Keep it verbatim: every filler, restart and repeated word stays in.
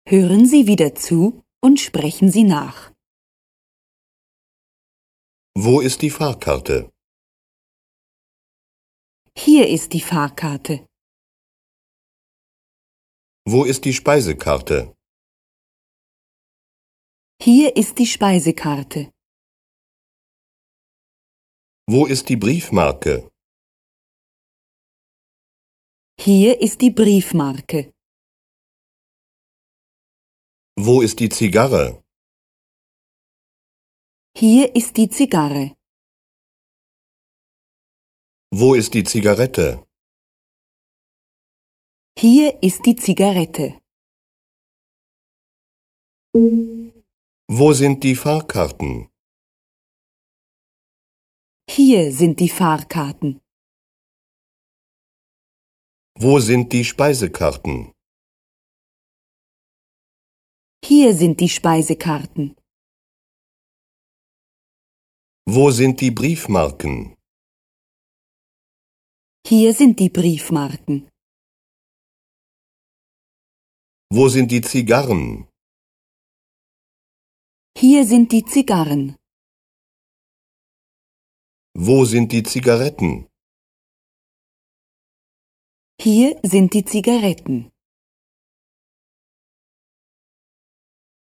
Hören Sie wieder zu und sprechen Sie nach. Wo ist die Fahrkarte? Hier ist die Fahrkarte. Wo ist die Speisekarte? Hier ist die Speisekarte. Wo ist die Briefmarke? Hier ist die Briefmarke. Wo ist die Zigarre? Hier ist die Zigarre. Wo ist die Zigarette? Hier ist die Zigarette. Wo sind die Fahrkarten? Hier sind die Fahrkarten. Wo sind die Speisekarten? Hier sind die Speisekarten. Wo sind die Briefmarken? Hier sind die Briefmarken. Wo sind die Zigarren? Hier sind die Zigarren. Wo sind die Zigaretten? Hier sind die Zigaretten.